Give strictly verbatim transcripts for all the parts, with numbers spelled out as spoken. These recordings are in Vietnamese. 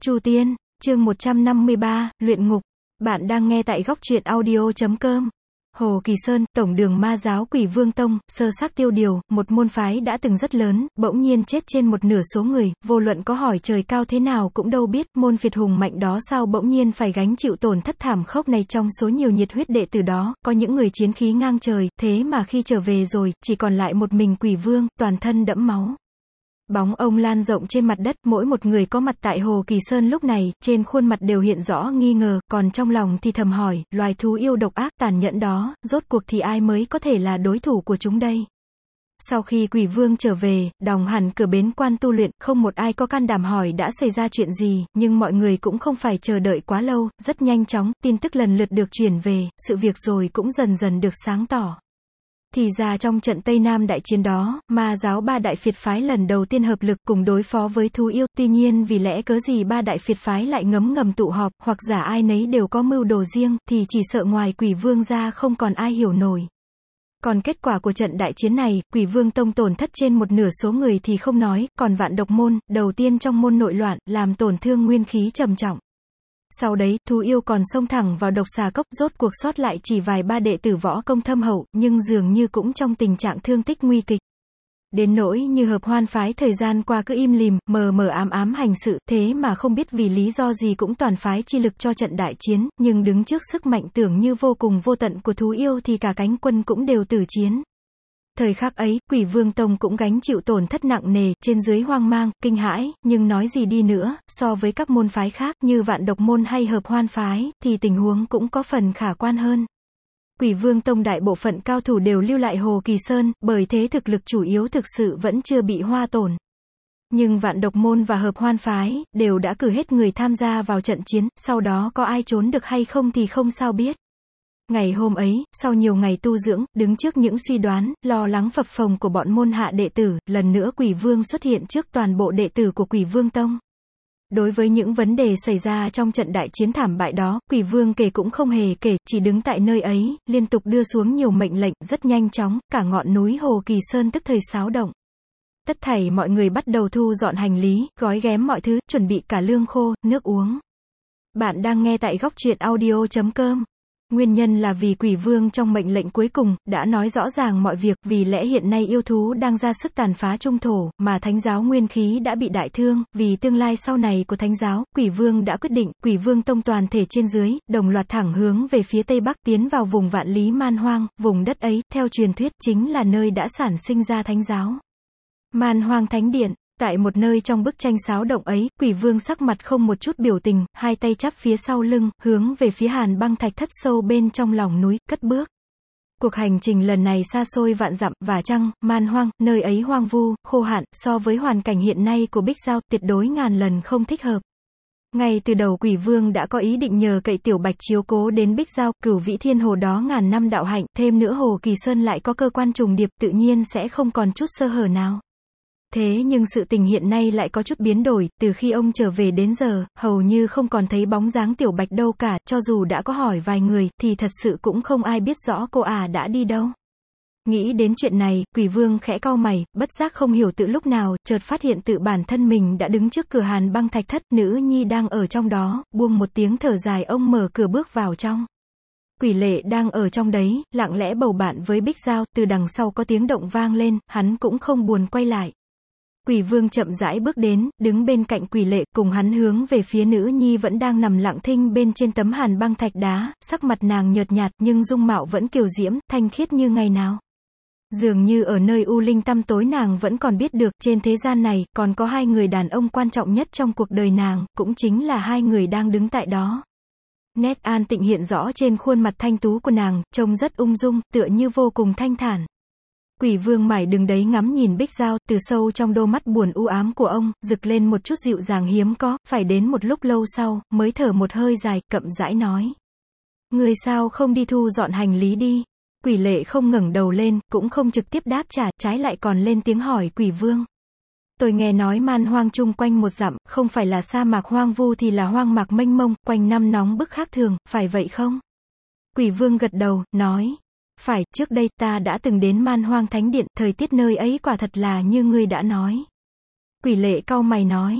Chu Tiên, chương một trăm năm mươi ba, Luyện Ngục. Bạn đang nghe tại góc truyện audio chấm com. Hồ Kỳ Sơn, tổng đường ma giáo Quỷ Vương Tông, sơ xác tiêu điều, một môn phái đã từng rất lớn, bỗng nhiên chết trên một nửa số người, vô luận có hỏi trời cao thế nào cũng đâu biết, môn phiệt hùng mạnh đó sao bỗng nhiên phải gánh chịu tổn thất thảm khốc này. Trong số nhiều nhiệt huyết đệ tử đó, có những người chiến khí ngang trời, thế mà khi trở về rồi, chỉ còn lại một mình Quỷ Vương, toàn thân đẫm máu. Bóng ông lan rộng trên mặt đất, mỗi một người có mặt tại Hồ Kỳ Sơn lúc này, trên khuôn mặt đều hiện rõ nghi ngờ, còn trong lòng thì thầm hỏi, loài thú yêu độc ác tàn nhẫn đó, rốt cuộc thì ai mới có thể là đối thủ của chúng đây? Sau khi Quỷ Vương trở về, đóng hẳn cửa bến quan tu luyện, không một ai có can đảm hỏi đã xảy ra chuyện gì, nhưng mọi người cũng không phải chờ đợi quá lâu, rất nhanh chóng, tin tức lần lượt được truyền về, sự việc rồi cũng dần dần được sáng tỏ. Thì ra trong trận Tây Nam đại chiến đó, ma giáo ba đại phiệt phái lần đầu tiên hợp lực cùng đối phó với thú yêu, tuy nhiên vì lẽ cớ gì ba đại phiệt phái lại ngấm ngầm tụ họp, hoặc giả ai nấy đều có mưu đồ riêng, thì chỉ sợ ngoài Quỷ Vương ra không còn ai hiểu nổi. Còn kết quả của trận đại chiến này, Quỷ Vương Tông tổn thất trên một nửa số người thì không nói, còn Vạn Độc Môn, đầu tiên trong môn nội loạn, làm tổn thương nguyên khí trầm trọng. Sau đấy, thú yêu còn xông thẳng vào Độc Xà Cốc, rốt cuộc sót lại chỉ vài ba đệ tử võ công thâm hậu, nhưng dường như cũng trong tình trạng thương tích nguy kịch. Đến nỗi như Hợp Hoan phái thời gian qua cứ im lìm, mờ mờ ám ám hành sự, thế mà không biết vì lý do gì cũng toàn phái chi lực cho trận đại chiến, nhưng đứng trước sức mạnh tưởng như vô cùng vô tận của thú yêu thì cả cánh quân cũng đều tử chiến. Thời khắc ấy, Quỷ Vương Tông cũng gánh chịu tổn thất nặng nề, trên dưới hoang mang, kinh hãi, nhưng nói gì đi nữa, so với các môn phái khác như Vạn Độc Môn hay Hợp Hoan phái, thì tình huống cũng có phần khả quan hơn. Quỷ Vương Tông đại bộ phận cao thủ đều lưu lại Hồ Kỳ Sơn, bởi thế thực lực chủ yếu thực sự vẫn chưa bị hoa tổn. Nhưng Vạn Độc Môn và Hợp Hoan phái, đều đã cử hết người tham gia vào trận chiến, sau đó có ai trốn được hay không thì không sao biết. Ngày hôm ấy, sau nhiều ngày tu dưỡng, đứng trước những suy đoán, lo lắng phập phồng của bọn môn hạ đệ tử, lần nữa Quỷ Vương xuất hiện trước toàn bộ đệ tử của Quỷ Vương Tông. Đối với những vấn đề xảy ra trong trận đại chiến thảm bại đó, Quỷ Vương kể cũng không hề kể, chỉ đứng tại nơi ấy, liên tục đưa xuống nhiều mệnh lệnh, rất nhanh chóng, cả ngọn núi Hồ Kỳ Sơn tức thời xáo động. Tất thảy mọi người bắt đầu thu dọn hành lý, gói ghém mọi thứ, chuẩn bị cả lương khô, nước uống. Bạn đang nghe tại góc truyện audio chấm com. Nguyên nhân là vì Quỷ Vương trong mệnh lệnh cuối cùng, đã nói rõ ràng mọi việc, vì lẽ hiện nay yêu thú đang ra sức tàn phá trung thổ, mà Thánh giáo nguyên khí đã bị đại thương, vì tương lai sau này của Thánh giáo, Quỷ Vương đã quyết định, Quỷ Vương Tông toàn thể trên dưới, đồng loạt thẳng hướng về phía Tây Bắc, tiến vào vùng vạn lý man hoang, vùng đất ấy, theo truyền thuyết, chính là nơi đã sản sinh ra Thánh giáo. Man Hoang Thánh Điện. Tại một nơi trong bức tranh xáo động ấy, Quỷ Vương sắc mặt không một chút biểu tình, hai tay chắp phía sau lưng, hướng về phía Hàn Băng Thạch Thất sâu bên trong lòng núi, cất bước. Cuộc hành trình lần này xa xôi vạn dặm, và chăng, man hoang, nơi ấy hoang vu, khô hạn, so với hoàn cảnh hiện nay của Bích Giao, tuyệt đối ngàn lần không thích hợp. Ngay từ đầu Quỷ Vương đã có ý định nhờ cậy Tiểu Bạch chiếu cố đến Bích Giao, Cửu Vĩ Thiên Hồ đó ngàn năm đạo hạnh, thêm nữa Hồ Kỳ Sơn lại có cơ quan trùng điệp, tự nhiên sẽ không còn chút sơ hở nào. Thế nhưng sự tình hiện nay lại có chút biến đổi, từ khi ông trở về đến giờ, hầu như không còn thấy bóng dáng Tiểu Bạch đâu cả, cho dù đã có hỏi vài người, thì thật sự cũng không ai biết rõ cô à đã đi đâu. Nghĩ đến chuyện này, Quỷ Vương khẽ cau mày, bất giác không hiểu tự lúc nào, chợt phát hiện tự bản thân mình đã đứng trước cửa Hàn Băng Thạch Thất, nữ nhi đang ở trong đó, buông một tiếng thở dài ông mở cửa bước vào trong. Quỷ Lệ đang ở trong đấy, lặng lẽ bầu bạn với Bích Giao, từ đằng sau có tiếng động vang lên, hắn cũng không buồn quay lại. Quỷ Vương chậm rãi bước đến, đứng bên cạnh Quỷ Lệ, cùng hắn hướng về phía nữ nhi vẫn đang nằm lặng thinh bên trên tấm hàn băng thạch đá, sắc mặt nàng nhợt nhạt, nhưng dung mạo vẫn kiều diễm, thanh khiết như ngày nào. Dường như ở nơi u linh tăm tối nàng vẫn còn biết được, trên thế gian này, còn có hai người đàn ông quan trọng nhất trong cuộc đời nàng, cũng chính là hai người đang đứng tại đó. Nét an tịnh hiện rõ trên khuôn mặt thanh tú của nàng, trông rất ung dung, tựa như vô cùng thanh thản. Quỷ Vương mải đứng đấy ngắm nhìn Bích Giao, từ sâu trong đôi mắt buồn u ám của ông, rực lên một chút dịu dàng hiếm có, phải đến một lúc lâu sau, mới thở một hơi dài, chậm rãi nói. Người sao không đi thu dọn hành lý đi? Quỷ Lệ không ngẩng đầu lên, cũng không trực tiếp đáp trả, trái lại còn lên tiếng hỏi Quỷ Vương. Tôi nghe nói man hoang chung quanh một dặm, không phải là sa mạc hoang vu thì là hoang mạc mênh mông, quanh năm nóng bức khác thường, phải vậy không? Quỷ Vương gật đầu, nói. Phải, trước đây ta đã từng đến Man Hoang Thánh Điện, thời tiết nơi ấy quả thật là như ngươi đã nói. Quỷ Lệ cau mày nói.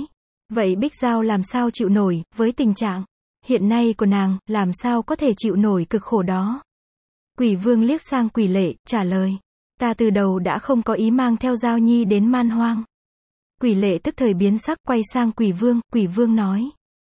Vậy Bích Giao làm sao chịu nổi, với tình trạng hiện nay của nàng, làm sao có thể chịu nổi cực khổ đó? Quỷ vương liếc sang Quỷ Lệ, trả lời. Ta từ đầu đã không có ý mang theo Giao Nhi đến man hoang. Quỷ Lệ tức thời biến sắc, quay sang Quỷ vương, Quỷ vương nói.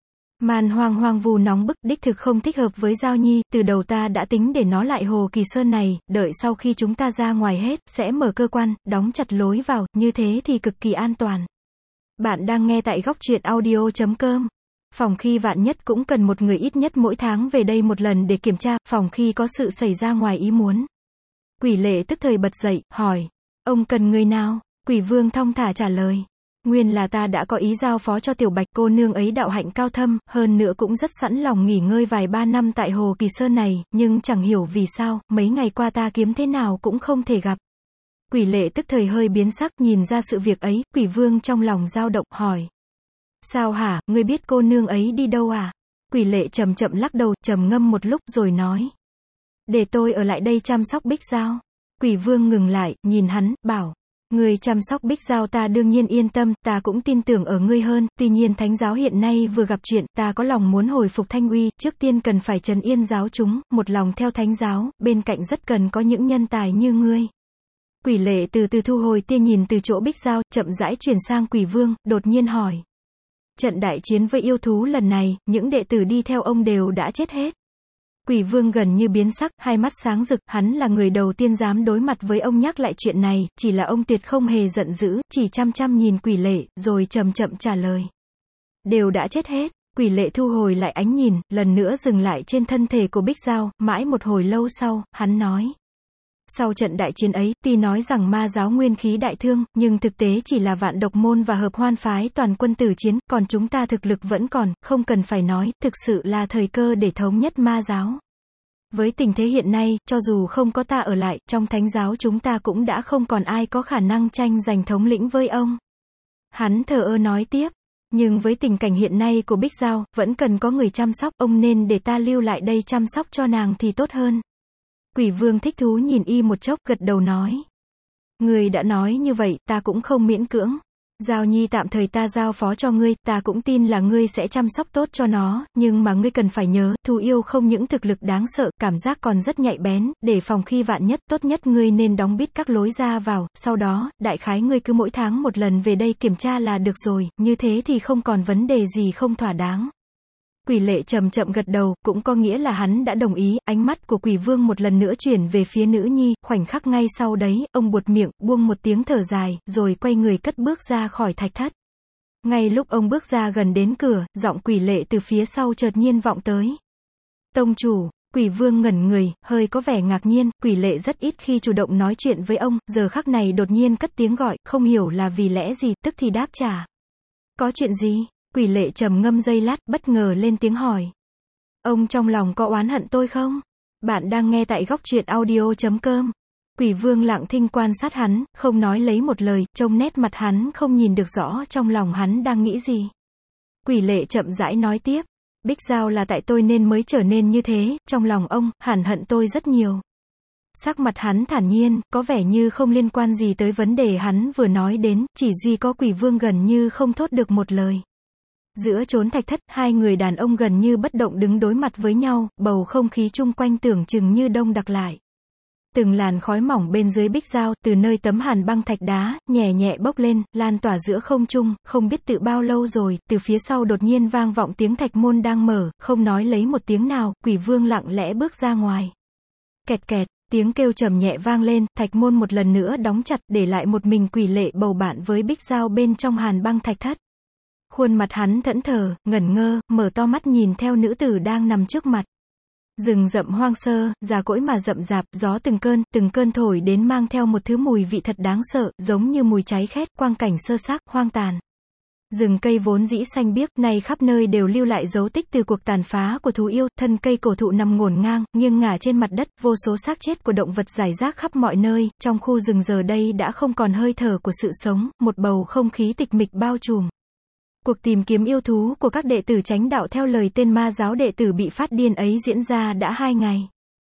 Man hoang hoang vu nóng bức, đích thực không thích hợp với Giao Nhi, từ đầu ta đã tính để nó lại Hồ Kỳ Sơn này, đợi sau khi chúng ta ra ngoài hết, sẽ mở cơ quan, đóng chặt lối vào, như thế thì cực kỳ an toàn. Bạn đang nghe tại góc truyện audio chấm com. Phòng khi vạn nhất cũng cần một người ít nhất mỗi tháng về đây một lần để kiểm tra, phòng khi có sự xảy ra ngoài ý muốn. Quỷ Lệ tức thời bật dậy, hỏi. Ông cần người nào? Quỷ vương thong thả trả lời. Nguyên là ta đã có ý giao phó cho Tiểu Bạch, cô nương ấy đạo hạnh cao thâm, hơn nữa cũng rất sẵn lòng nghỉ ngơi vài ba năm tại Hồ Kỳ Sơn này, nhưng chẳng hiểu vì sao, mấy ngày qua ta kiếm thế nào cũng không thể gặp. Quỷ Lệ tức thời hơi biến sắc, nhìn ra sự việc ấy, Quỷ vương trong lòng dao động, hỏi. Sao hả, ngươi biết cô nương ấy đi đâu à? Quỷ Lệ chậm chậm lắc đầu, trầm ngâm một lúc rồi nói. Để tôi ở lại đây chăm sóc Bích Giao. Quỷ vương ngừng lại, nhìn hắn, bảo. Ngươi chăm sóc Bích Giao ta đương nhiên yên tâm, ta cũng tin tưởng ở ngươi hơn, tuy nhiên Thánh giáo hiện nay vừa gặp chuyện, ta có lòng muốn hồi phục thanh uy, trước tiên cần phải trấn yên giáo chúng, một lòng theo Thánh giáo, bên cạnh rất cần có những nhân tài như ngươi. Quỷ Lệ từ từ thu hồi tia nhìn từ chỗ Bích Giao, chậm rãi chuyển sang Quỷ vương, đột nhiên hỏi. Trận đại chiến với yêu thú lần này, những đệ tử đi theo ông đều đã chết hết. Quỷ vương gần như biến sắc, hai mắt sáng rực, hắn là người đầu tiên dám đối mặt với ông nhắc lại chuyện này, chỉ là ông tuyệt không hề giận dữ, chỉ chăm chăm nhìn Quỷ Lệ, rồi chậm chậm trả lời. Đều đã chết hết. Quỷ Lệ thu hồi lại ánh nhìn, lần nữa dừng lại trên thân thể của Bích Giao, mãi một hồi lâu sau, hắn nói. Sau trận đại chiến ấy, tuy nói rằng ma giáo nguyên khí đại thương, nhưng thực tế chỉ là Vạn Độc môn và Hợp Hoan phái toàn quân tử chiến, còn chúng ta thực lực vẫn còn, không cần phải nói, thực sự là thời cơ để thống nhất ma giáo. Với tình thế hiện nay, cho dù không có ta ở lại, trong Thánh giáo chúng ta cũng đã không còn ai có khả năng tranh giành thống lĩnh với ông. Hắn thờ ơ nói tiếp. Nhưng với tình cảnh hiện nay của Bích Giao, vẫn cần có người chăm sóc, ông nên để ta lưu lại đây chăm sóc cho nàng thì tốt hơn. Quỷ vương thích thú nhìn y một chốc, gật đầu nói. Người đã nói như vậy, ta cũng không miễn cưỡng. Giao Nhi tạm thời ta giao phó cho ngươi, ta cũng tin là ngươi sẽ chăm sóc tốt cho nó, nhưng mà ngươi cần phải nhớ, thú yêu không những thực lực đáng sợ, cảm giác còn rất nhạy bén, để phòng khi vạn nhất, tốt nhất ngươi nên đóng bít các lối ra vào, sau đó, đại khái ngươi cứ mỗi tháng một lần về đây kiểm tra là được rồi, như thế thì không còn vấn đề gì không thỏa đáng. Quỷ Lệ chậm chậm gật đầu, cũng có nghĩa là hắn đã đồng ý, ánh mắt của Quỷ vương một lần nữa chuyển về phía nữ nhi, khoảnh khắc ngay sau đấy, ông buột miệng, buông một tiếng thở dài, rồi quay người cất bước ra khỏi thạch thất. Ngay lúc ông bước ra gần đến cửa, giọng Quỷ Lệ từ phía sau chợt nhiên vọng tới. Tông chủ. Quỷ vương ngẩn người, hơi có vẻ ngạc nhiên, Quỷ Lệ rất ít khi chủ động nói chuyện với ông, giờ khắc này đột nhiên cất tiếng gọi, không hiểu là vì lẽ gì, tức thì đáp trả. Có chuyện gì? Quỷ Lệ trầm ngâm giây lát, bất ngờ lên tiếng hỏi. Ông trong lòng có oán hận tôi không? Bạn đang nghe tại góc truyện audio chấm com. Quỷ vương lặng thinh quan sát hắn, không nói lấy một lời, trông nét mặt hắn không nhìn được rõ trong lòng hắn đang nghĩ gì. Quỷ Lệ chậm rãi nói tiếp. Bích Giao là tại tôi nên mới trở nên như thế, trong lòng ông, hẳn hận tôi rất nhiều. Sắc mặt hắn thản nhiên, có vẻ như không liên quan gì tới vấn đề hắn vừa nói đến, chỉ duy có Quỷ vương gần như không thốt được một lời. Giữa chốn thạch thất, hai người đàn ông gần như bất động đứng đối mặt với nhau, bầu không khí chung quanh tưởng chừng như đông đặc lại. Từng làn khói mỏng bên dưới Bích Giao, từ nơi tấm hàn băng thạch đá, nhẹ nhẹ bốc lên, lan tỏa giữa không trung, không biết từ bao lâu rồi, từ phía sau đột nhiên vang vọng tiếng thạch môn đang mở, không nói lấy một tiếng nào, Quỷ vương lặng lẽ bước ra ngoài. Kẹt kẹt, tiếng kêu trầm nhẹ vang lên, thạch môn một lần nữa đóng chặt, để lại một mình Quỷ Lệ bầu bạn với Bích Giao bên trong hàn băng thạch thất. Khuôn mặt hắn thẫn thờ, ngẩn ngơ, mở to mắt nhìn theo nữ tử đang nằm trước mặt. Rừng rậm hoang sơ, già cỗi mà rậm rạp, gió từng cơn, từng cơn thổi đến mang theo một thứ mùi vị thật đáng sợ, giống như mùi cháy khét, quang cảnh sơ xác, hoang tàn. Rừng cây vốn dĩ xanh biếc, nay khắp nơi đều lưu lại dấu tích từ cuộc tàn phá của thú yêu, thân cây cổ thụ nằm ngổn ngang, nghiêng ngả trên mặt đất, vô số xác chết của động vật rải rác khắp mọi nơi, trong khu rừng giờ đây đã không còn hơi thở của sự sống, một bầu không khí tịch mịch bao trùm. Cuộc tìm kiếm yêu thú của các đệ tử chánh đạo theo lời tên ma giáo đệ tử bị phát điên ấy diễn ra đã hai ngày.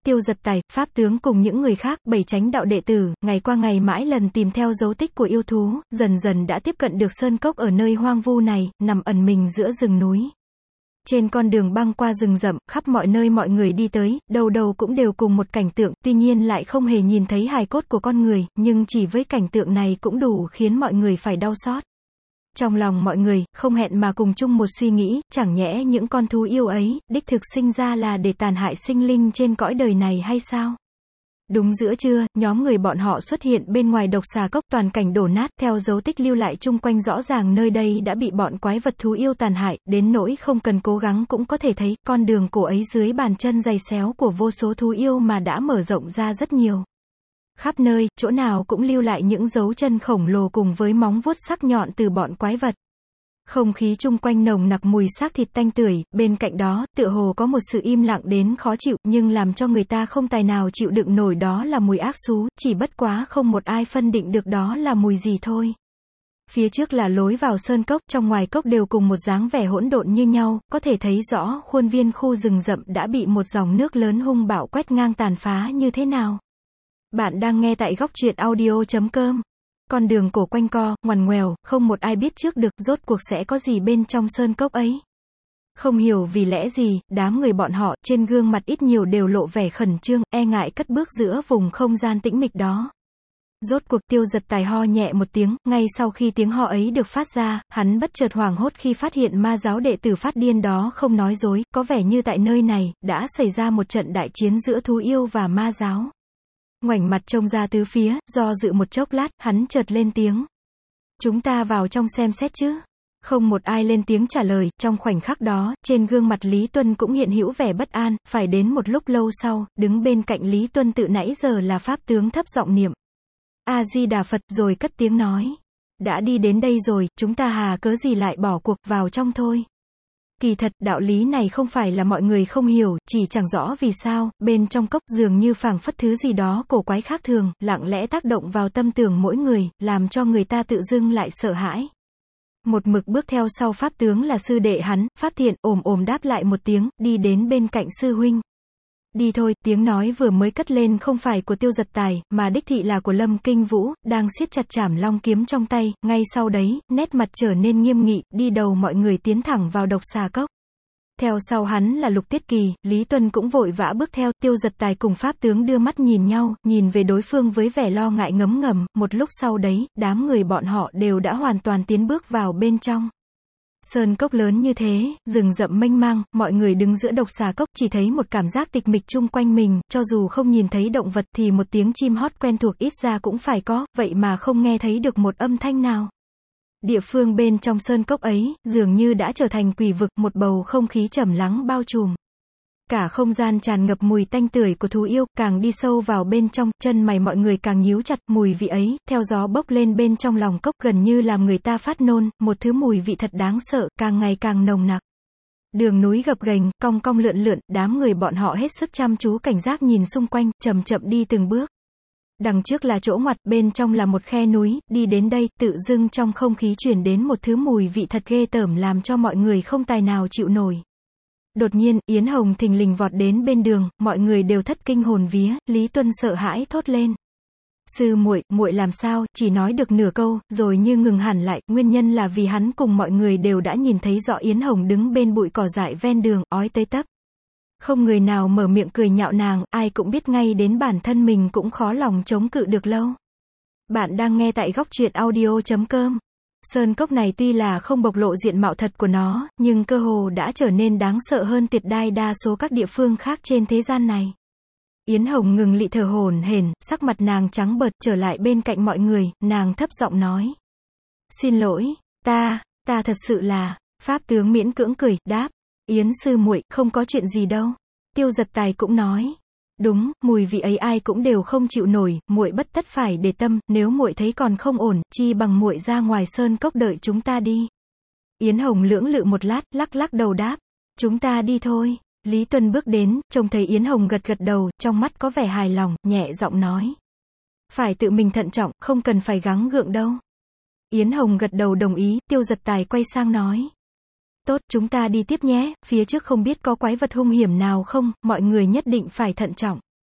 Tiêu Giật Tài, pháp tướng cùng những người khác, bảy chánh đạo đệ tử, ngày qua ngày mãi lần tìm theo dấu tích của yêu thú, dần dần đã tiếp cận được sơn cốc ở nơi hoang vu này, nằm ẩn mình giữa rừng núi. Trên con đường băng qua rừng rậm, khắp mọi nơi mọi người đi tới, đầu đầu cũng đều cùng một cảnh tượng, tuy nhiên lại không hề nhìn thấy hài cốt của con người, nhưng chỉ với cảnh tượng này cũng đủ khiến mọi người phải đau xót. Trong lòng mọi người, không hẹn mà cùng chung một suy nghĩ, chẳng nhẽ những con thú yêu ấy, đích thực sinh ra là để tàn hại sinh linh trên cõi đời này hay sao? Đúng giữa trưa, nhóm người bọn họ xuất hiện bên ngoài độc xà cốc, toàn cảnh đổ nát, theo dấu tích lưu lại chung quanh rõ ràng nơi đây đã bị bọn quái vật thú yêu tàn hại, đến nỗi không cần cố gắng cũng có thể thấy, con đường cổ ấy dưới bàn chân giày xéo của vô số thú yêu mà đã mở rộng ra rất nhiều. Khắp nơi, chỗ nào cũng lưu lại những dấu chân khổng lồ cùng với móng vuốt sắc nhọn từ bọn quái vật. Không khí chung quanh nồng nặc mùi xác thịt tanh tưởi, bên cạnh đó, tựa hồ có một sự im lặng đến khó chịu, nhưng làm cho người ta không tài nào chịu đựng nổi, đó là mùi ác xú, chỉ bất quá không một ai phân định được đó là mùi gì thôi. Phía trước là lối vào sơn cốc, trong ngoài cốc đều cùng một dáng vẻ hỗn độn như nhau, có thể thấy rõ khuôn viên khu rừng rậm đã bị một dòng nước lớn hung bạo quét ngang tàn phá như thế nào. Bạn đang nghe tại góc truyện audio chấm com. Con đường cổ quanh co, ngoằn ngoèo, không một ai biết trước được, rốt cuộc sẽ có gì bên trong sơn cốc ấy. Không hiểu vì lẽ gì, đám người bọn họ, trên gương mặt ít nhiều đều lộ vẻ khẩn trương, e ngại cất bước giữa vùng không gian tĩnh mịch đó. Rốt cuộc Tiêu Giật Tài ho nhẹ một tiếng, ngay sau khi tiếng ho ấy được phát ra, hắn bất chợt hoảng hốt khi phát hiện ma giáo đệ tử phát điên đó không nói dối, có vẻ như tại nơi này, đã xảy ra một trận đại chiến giữa thú yêu và ma giáo. Ngoảnh mặt trông ra tứ phía, do dự một chốc lát, hắn chợt lên tiếng. Chúng ta vào trong xem xét chứ. Không một ai lên tiếng trả lời, trong khoảnh khắc đó, trên gương mặt Lý Tuân cũng hiện hữu vẻ bất an, phải đến một lúc lâu sau, đứng bên cạnh Lý Tuân tự nãy giờ là pháp tướng thấp giọng niệm A-di-đà Phật rồi cất tiếng nói. Đã đi đến đây rồi, chúng ta hà cớ gì lại bỏ cuộc vào trong thôi. Kỳ thật, đạo lý này không phải là mọi người không hiểu, chỉ chẳng rõ vì sao, bên trong cốc dường như phảng phất thứ gì đó cổ quái khác thường, lặng lẽ tác động vào tâm tưởng mỗi người, làm cho người ta tự dưng lại sợ hãi. Một mực bước theo sau pháp tướng là sư đệ hắn, Pháp Thiện, ồm ồm đáp lại một tiếng, đi đến bên cạnh sư huynh. Đi thôi, tiếng nói vừa mới cất lên không phải của Tiêu Giật Tài, mà đích thị là của Lâm Kinh Vũ, đang siết chặt trảm long kiếm trong tay, ngay sau đấy, nét mặt trở nên nghiêm nghị, đi đầu mọi người tiến thẳng vào độc xà cốc. Theo sau hắn là Lục Tiết Kỳ, Lý Tuân cũng vội vã bước theo, Tiêu Giật Tài cùng pháp tướng đưa mắt nhìn nhau, nhìn về đối phương với vẻ lo ngại ngấm ngầm, một lúc sau đấy, đám người bọn họ đều đã hoàn toàn tiến bước vào bên trong. Sơn cốc lớn như thế, rừng rậm mênh mang, mọi người đứng giữa độc xà cốc chỉ thấy một cảm giác tịch mịch chung quanh mình, cho dù không nhìn thấy động vật thì một tiếng chim hót quen thuộc ít ra cũng phải có, vậy mà không nghe thấy được một âm thanh nào. Địa phương bên trong sơn cốc ấy, dường như đã trở thành quỷ vực, một bầu không khí trầm lắng bao trùm. Cả không gian tràn ngập mùi tanh tưởi của thú yêu, càng đi sâu vào bên trong, chân mày mọi người càng nhíu chặt, mùi vị ấy, theo gió bốc lên bên trong lòng cốc gần như làm người ta phát nôn, một thứ mùi vị thật đáng sợ, càng ngày càng nồng nặc. Đường núi gập ghềnh, cong cong lượn lượn, đám người bọn họ hết sức chăm chú cảnh giác nhìn xung quanh, chậm chậm đi từng bước. Đằng trước là chỗ ngoặt, bên trong là một khe núi, đi đến đây, tự dưng trong không khí truyền đến một thứ mùi vị thật ghê tởm làm cho mọi người không tài nào chịu nổi. Đột nhiên, Yến Hồng thình lình vọt đến bên đường, mọi người đều thất kinh hồn vía, Lý Tuân sợ hãi thốt lên. Sư muội, muội làm sao, chỉ nói được nửa câu, rồi như ngừng hẳn lại, nguyên nhân là vì hắn cùng mọi người đều đã nhìn thấy rõ Yến Hồng đứng bên bụi cỏ dại ven đường, ói tới tấp. Không người nào mở miệng cười nhạo nàng, ai cũng biết ngay đến bản thân mình cũng khó lòng chống cự được lâu. Bạn đang nghe tại góc truyện audio chấm com. Sơn cốc này tuy là không bộc lộ diện mạo thật của nó, nhưng cơ hồ đã trở nên đáng sợ hơn tuyệt đại đa số các địa phương khác trên thế gian này. Yến Hồng ngừng lị thở hổn hển, sắc mặt nàng trắng bệch, trở lại bên cạnh mọi người, nàng thấp giọng nói. Xin lỗi, ta, ta thật sự là, pháp tướng miễn cưỡng cười, đáp. Yến sư muội, không có chuyện gì đâu. Tiêu Giật Tài cũng nói. Đúng, mùi vị ấy ai cũng đều không chịu nổi, muội bất tất phải để tâm, nếu muội thấy còn không ổn, chi bằng muội ra ngoài sơn cốc đợi chúng ta đi. Yến Hồng lưỡng lự một lát, lắc lắc đầu đáp. Chúng ta đi thôi. Lý Tuân bước đến, trông thấy Yến Hồng gật gật đầu, trong mắt có vẻ hài lòng, nhẹ giọng nói. Phải tự mình thận trọng, không cần phải gắng gượng đâu. Yến Hồng gật đầu đồng ý, Tiêu Giật Tài quay sang nói. Tốt, chúng ta đi tiếp nhé, phía trước không biết có quái vật hung hiểm nào không, mọi người nhất định phải thận trọng.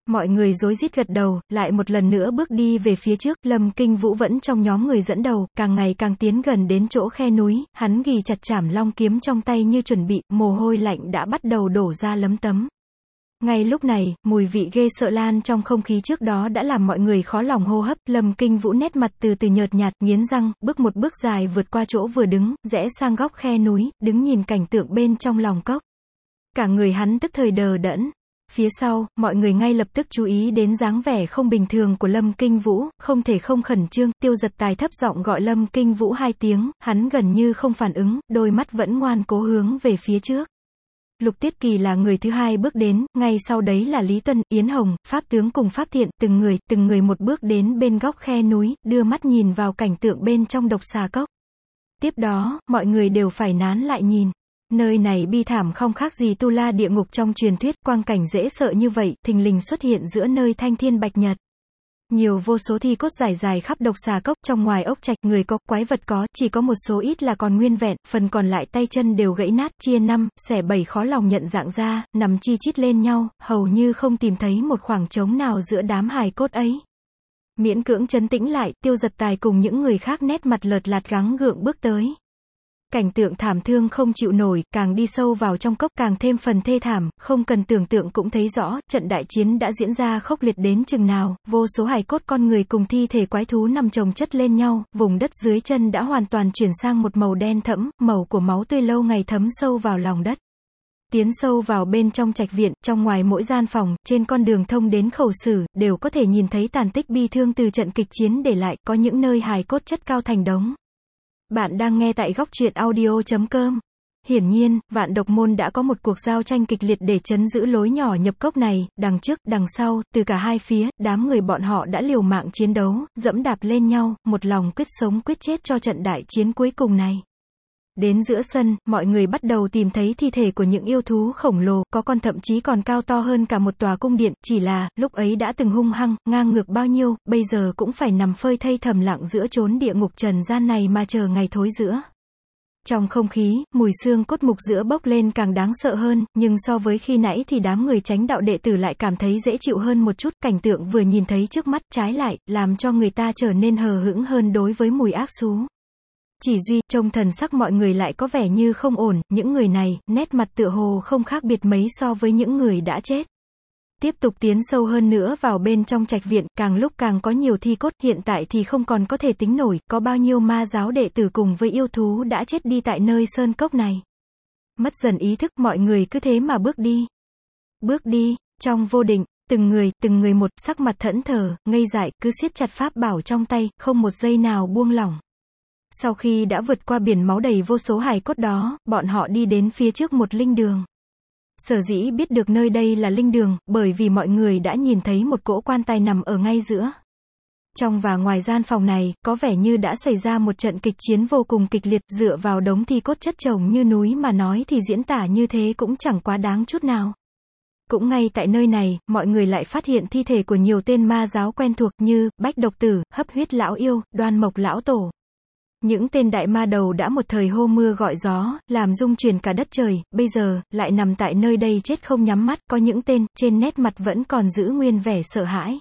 Mọi người rối rít gật đầu, lại một lần nữa bước đi về phía trước, Lâm Kinh Vũ vẫn trong nhóm người dẫn đầu, càng ngày càng tiến gần đến chỗ khe núi, hắn ghì chặt chảm long kiếm trong tay như chuẩn bị, mồ hôi lạnh đã bắt đầu đổ ra lấm tấm. Ngay lúc này, mùi vị ghê sợ lan trong không khí trước đó đã làm mọi người khó lòng hô hấp, Lâm Kinh Vũ nét mặt từ từ nhợt nhạt, nghiến răng, bước một bước dài vượt qua chỗ vừa đứng, rẽ sang góc khe núi, đứng nhìn cảnh tượng bên trong lòng cốc. Cả người hắn tức thời đờ đẫn. Phía sau, mọi người ngay lập tức chú ý đến dáng vẻ không bình thường của Lâm Kinh Vũ, không thể không khẩn trương, Tiêu Giật Tài thấp giọng gọi Lâm Kinh Vũ hai tiếng, hắn gần như không phản ứng, đôi mắt vẫn ngoan cố hướng về phía trước. Lục Tiết Kỳ là người thứ hai bước đến, ngay sau đấy là Lý Tuân, Yến Hồng, Pháp Tướng cùng Pháp Thiện, từng người, từng người một bước đến bên góc khe núi, đưa mắt nhìn vào cảnh tượng bên trong độc xà cốc. Tiếp đó, mọi người đều phải nán lại nhìn. Nơi này bi thảm không khác gì Tu La địa ngục trong truyền thuyết, quang cảnh dễ sợ như vậy, thình lình xuất hiện giữa nơi thanh thiên bạch nhật. Nhiều vô số thi cốt dài dài khắp độc xà cốc, trong ngoài ốc trạch, người có, quái vật có, chỉ có một số ít là còn nguyên vẹn, phần còn lại tay chân đều gãy nát, chia năm, xẻ bảy khó lòng nhận dạng ra, nằm chi chít lên nhau, hầu như không tìm thấy một khoảng trống nào giữa đám hài cốt ấy. Miễn cưỡng trấn tĩnh lại, Tiêu Giật Tài cùng những người khác nét mặt lợt lạt gắng gượng bước tới. Cảnh tượng thảm thương không chịu nổi, càng đi sâu vào trong cốc càng thêm phần thê thảm, không cần tưởng tượng cũng thấy rõ, trận đại chiến đã diễn ra khốc liệt đến chừng nào, vô số hài cốt con người cùng thi thể quái thú nằm chồng chất lên nhau, vùng đất dưới chân đã hoàn toàn chuyển sang một màu đen thẫm, màu của máu tươi lâu ngày thấm sâu vào lòng đất. Tiến sâu vào bên trong trạch viện, trong ngoài mỗi gian phòng, trên con đường thông đến khẩu sử, đều có thể nhìn thấy tàn tích bi thương từ trận kịch chiến để lại, có những nơi hài cốt chất cao thành đống. Bạn đang nghe tại góc truyện audio chấm com. Hiển nhiên, Vạn Độc Môn đã có một cuộc giao tranh kịch liệt để trấn giữ lối nhỏ nhập cốc này, đằng trước, đằng sau, từ cả hai phía, đám người bọn họ đã liều mạng chiến đấu, dẫm đạp lên nhau, một lòng quyết sống quyết chết cho trận đại chiến cuối cùng này. Đến giữa sân, mọi người bắt đầu tìm thấy thi thể của những yêu thú khổng lồ, có con thậm chí còn cao to hơn cả một tòa cung điện, chỉ là, lúc ấy đã từng hung hăng, ngang ngược bao nhiêu, bây giờ cũng phải nằm phơi thây thầm lặng giữa chốn địa ngục trần gian này mà chờ ngày thối rữa. Trong không khí, mùi xương cốt mục giữa bốc lên càng đáng sợ hơn, nhưng so với khi nãy thì đám người Chánh Đạo đệ tử lại cảm thấy dễ chịu hơn một chút, cảnh tượng vừa nhìn thấy trước mắt, trái lại, làm cho người ta trở nên hờ hững hơn đối với mùi ác xú. Chỉ duy, trông thần sắc mọi người lại có vẻ như không ổn, những người này, nét mặt tựa hồ không khác biệt mấy so với những người đã chết. Tiếp tục tiến sâu hơn nữa vào bên trong trạch viện, càng lúc càng có nhiều thi cốt, hiện tại thì không còn có thể tính nổi, có bao nhiêu ma giáo đệ tử cùng với yêu thú đã chết đi tại nơi sơn cốc này. Mất dần ý thức, mọi người cứ thế mà bước đi. Bước đi, trong vô định, từng người, từng người một, sắc mặt thẫn thờ, ngây dại, cứ siết chặt pháp bảo trong tay, không một giây nào buông lỏng. Sau khi đã vượt qua biển máu đầy vô số hài cốt đó, bọn họ đi đến phía trước một linh đường. Sở dĩ biết được nơi đây là linh đường, bởi vì mọi người đã nhìn thấy một cỗ quan tài nằm ở ngay giữa. Trong và ngoài gian phòng này, có vẻ như đã xảy ra một trận kịch chiến vô cùng kịch liệt, dựa vào đống thi cốt chất chồng như núi mà nói thì diễn tả như thế cũng chẳng quá đáng chút nào. Cũng ngay tại nơi này, mọi người lại phát hiện thi thể của nhiều tên ma giáo quen thuộc như, Bách Độc Tử, Hấp Huyết Lão Yêu, Đoan Mộc Lão Tổ. Những tên đại ma đầu đã một thời hô mưa gọi gió, làm rung chuyển cả đất trời, bây giờ, lại nằm tại nơi đây chết không nhắm mắt, có những tên, trên nét mặt vẫn còn giữ nguyên vẻ sợ hãi.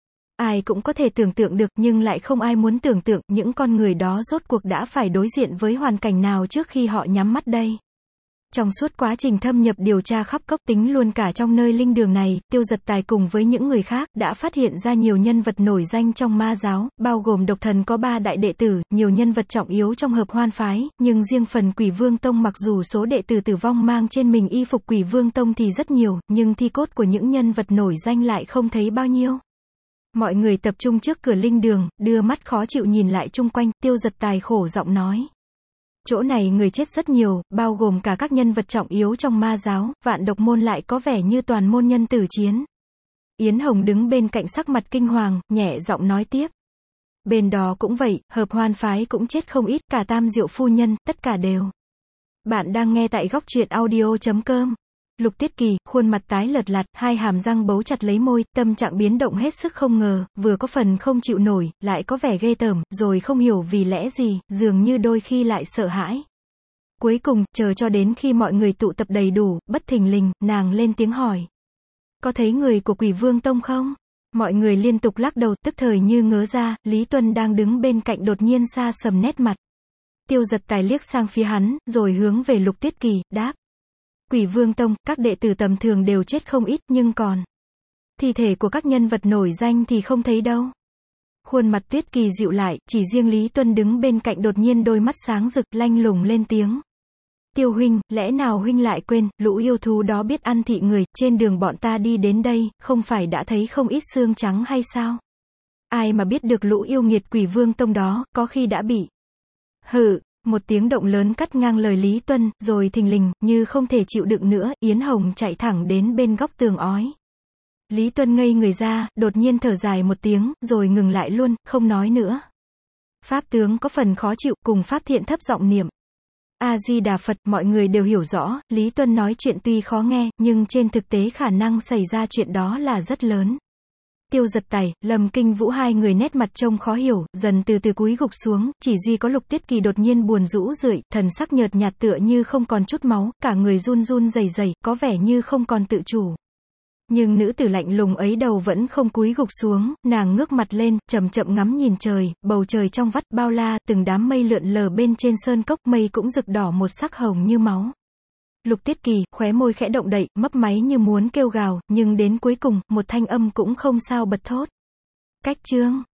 Ai cũng có thể tưởng tượng được, nhưng lại không ai muốn tưởng tượng, những con người đó rốt cuộc đã phải đối diện với hoàn cảnh nào trước khi họ nhắm mắt đây. Trong suốt quá trình thâm nhập điều tra khắp cốc, tính luôn cả trong nơi linh đường này, Tiêu Giật Tài cùng với những người khác, đã phát hiện ra nhiều nhân vật nổi danh trong ma giáo, bao gồm độc thần có ba đại đệ tử, nhiều nhân vật trọng yếu trong hợp hoan phái, nhưng riêng phần Quỷ Vương Tông mặc dù số đệ tử tử vong mang trên mình y phục Quỷ Vương Tông thì rất nhiều, nhưng thi cốt của những nhân vật nổi danh lại không thấy bao nhiêu. Mọi người tập trung trước cửa linh đường, đưa mắt khó chịu nhìn lại chung quanh, Tiêu Giật Tài khổ giọng nói. Chỗ này người chết rất nhiều, bao gồm cả các nhân vật trọng yếu trong ma giáo, Vạn Độc Môn lại có vẻ như toàn môn nhân tử chiến. Yến Hồng đứng bên cạnh sắc mặt kinh hoàng, nhẹ giọng nói tiếp. Bên đó cũng vậy, hợp hoan phái cũng chết không ít, cả Tam Diệu phu nhân, tất cả đều. Bạn đang nghe tại góc truyện audio chấm com. Lục Tiết Kỳ, khuôn mặt tái lợt lạt, hai hàm răng bấu chặt lấy môi, tâm trạng biến động hết sức không ngờ, vừa có phần không chịu nổi, lại có vẻ ghê tởm, rồi không hiểu vì lẽ gì, dường như đôi khi lại sợ hãi. Cuối cùng, chờ cho đến khi mọi người tụ tập đầy đủ, bất thình lình, nàng lên tiếng hỏi. có thấy người của Quỷ Vương Tông không? Mọi người liên tục lắc đầu, tức thời như ngớ ra, Lý Tuân đang đứng bên cạnh đột nhiên xa sầm nét mặt. Tiêu Giật Tài liếc sang phía hắn, rồi hướng về Lục Tuyết Kỳ, đáp. Quỷ Vương Tông, các đệ tử tầm thường đều chết không ít, nhưng còn thi thể của các nhân vật nổi danh thì không thấy đâu. Khuôn mặt Tuyết Kỳ dịu lại, chỉ riêng Lý Tuân đứng bên cạnh đột nhiên đôi mắt sáng rực, lanh lùng lên tiếng. Tiêu huynh, lẽ nào huynh lại quên, lũ yêu thú đó biết ăn thịt người, trên đường bọn ta đi đến đây, không phải đã thấy không ít xương trắng hay sao? Ai mà biết được lũ yêu nghiệt Quỷ Vương Tông đó, có khi đã bị. Hừ, một tiếng động lớn cắt ngang lời Lý Tuân, rồi thình lình, như không thể chịu đựng nữa, Yến Hồng chạy thẳng đến bên góc tường ói. Lý Tuân ngây người ra, đột nhiên thở dài một tiếng, rồi ngừng lại luôn, không nói nữa. Pháp tướng có phần khó chịu, cùng Pháp Thiện thấp giọng niệm. A-di-đà Phật, mọi người đều hiểu rõ, Lý Tuân nói chuyện tuy khó nghe, nhưng trên thực tế khả năng xảy ra chuyện đó là rất lớn. Tiêu Giật Tài, Lâm Kinh Vũ hai người nét mặt trông khó hiểu, dần từ từ cúi gục xuống, chỉ duy có Lục Tuyết Kỳ đột nhiên buồn rũ rượi, thần sắc nhợt nhạt tựa như không còn chút máu, cả người run run rẩy rẩy, có vẻ như không còn tự chủ. Nhưng nữ tử lạnh lùng ấy đầu vẫn không cúi gục xuống, nàng ngước mặt lên, chậm chậm ngắm nhìn trời, bầu trời trong vắt bao la, từng đám mây lượn lờ bên trên sơn cốc, mây cũng rực đỏ một sắc hồng như máu. Lục Tuyết Kỳ, khóe môi khẽ động đậy, mấp máy như muốn kêu gào, nhưng đến cuối cùng, một thanh âm cũng không sao bật thốt. Cách chương